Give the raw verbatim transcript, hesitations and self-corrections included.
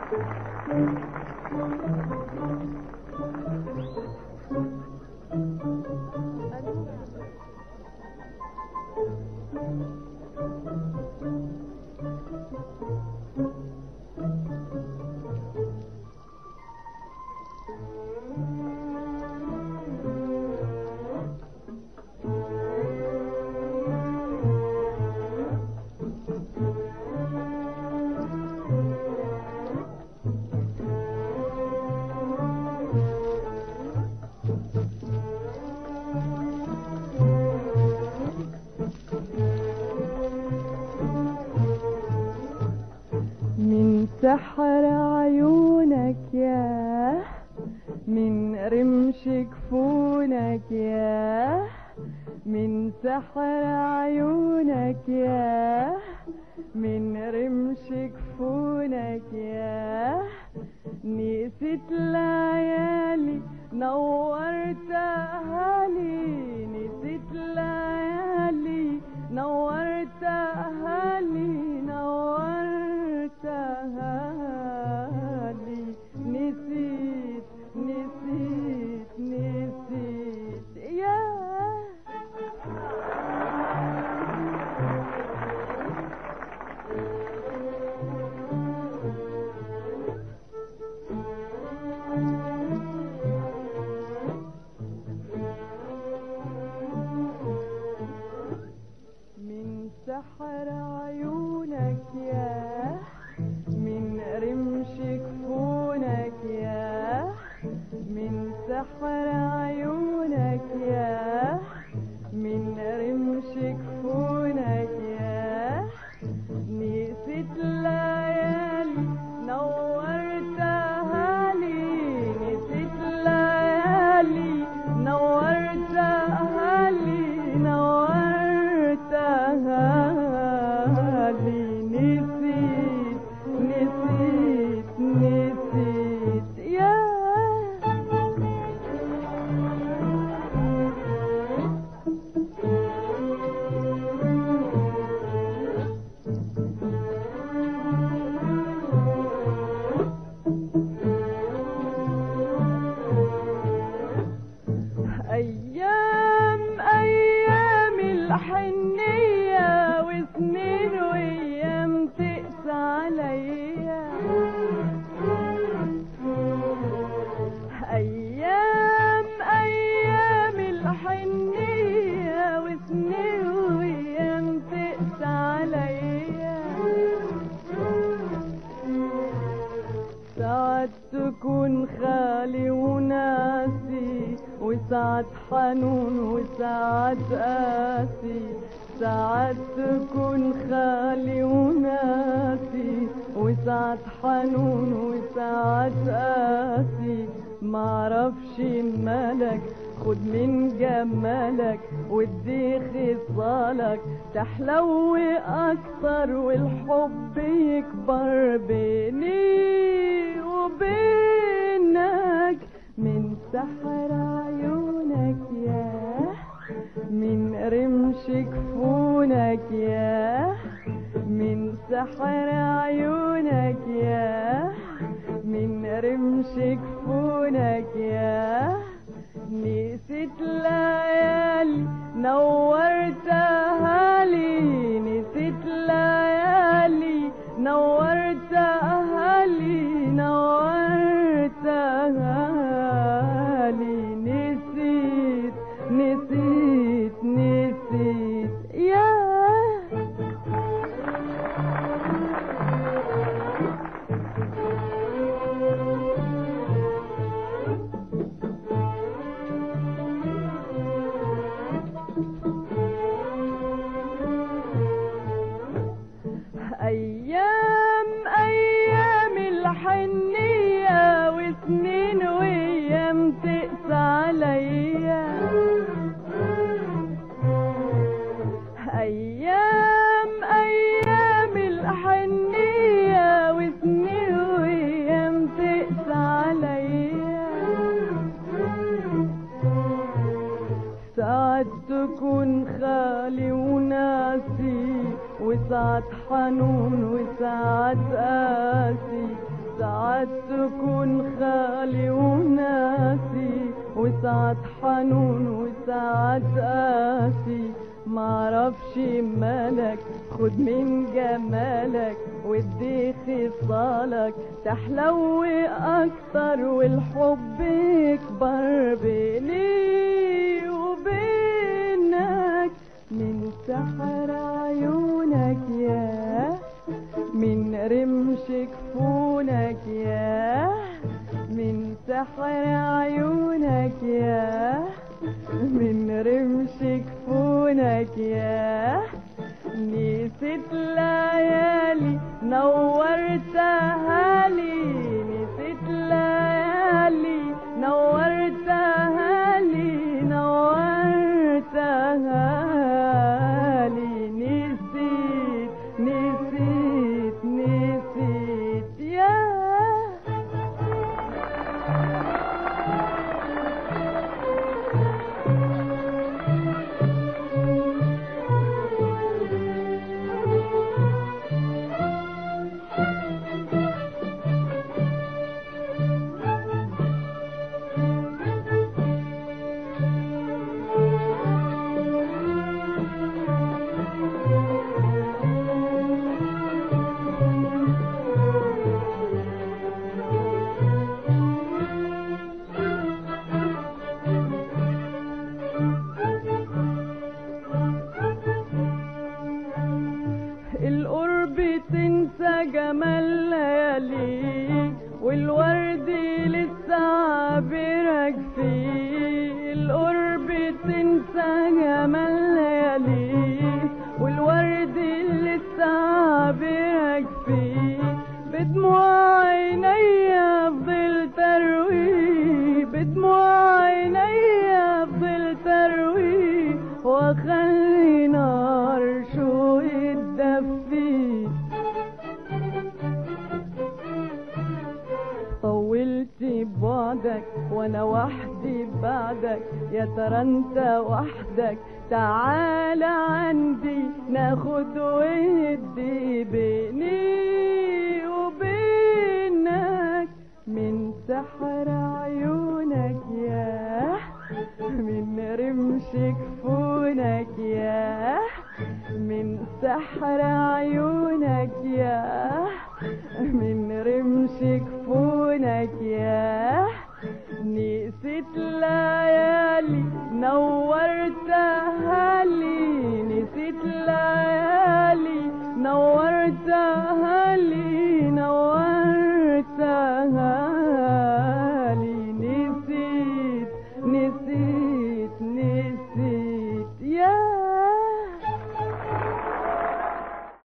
سحر عيونك يا من رمش كفونك يا من سحر عيونك يا من رمش كفونك يا نسيت ليالي نورتها لي نسيت ليالي نورتها لي نورتها لي نسيت نسيت نسيت يا من سحر عيونك يا من رمش كفونك يا من سحر عيونك يا من رمش كفونك يا نسيت ليالي نورتها لي نسيت ليالي نورتها لي نورتها لي نسيت نسيت نسيت يا أيام أيام الحنية وسنين وأيام تقسى عليا أيام أيام الحنية وسنين وأيام تقسى عليا ساعات تكون خالي وناسي وساعات حنون وساعات قاسي ساعات تكون خالي وناسي وساعات حنون وساعات قاسي معرفش مالك خد من جمالك وادي خصالك تحلو اكتر والحب يكبر بيني وبينك من سحر عيونك يا من رمش كفونك يا من سحر عيونك يا من رمش كفونك يا نسيت ليالي نورتها لي نسيت ليالي نورتها لي نورتها لي نسيت نسيت نسيت يا أيام أيام الحنية وسنين وأيام تقسى عليا أيام أيام الحنية وسنين وأيام تقسى عليا ساعات تكون خالي وناسي وساعات حنون وساعات قاسي ساعات ساعات تكون خالي وناسي، وساعات حنون وساعات قاسي. معرفش مالك خد من جمالك وادي خصالك تحلو اكتر، والحب يكبر بيني وبينك. من سحر عيونك يا من رمش كفونك يا من سحر عيونك يا من رمش كفونك يا. نسيت ليالي نورتها لي، نسيت ليالي نورتها لي نورتها لي. نسيت نسيت نسيت يا القرب تنسى جمال ليالي، والورد لسه عابرك فيه. القرب تنسى جمال ليالي، والورد لسه عابرك فيه. بدموع عينيا فضلت ارويه، بدموع عينيا فضلت ارويه، واخلي نار شوقي تدفيه. طولت بعدك وانا وحدي بعدك، يا ترى انت وحدك تعال عندي ناخد ودي بيني وبينك. من سحر عيونك يا من رمش كفونك يا من سحر عيونك يا من رمش كفونك يا. نسيت ليالي نورتها لي، نسيت ليالي نورتها لي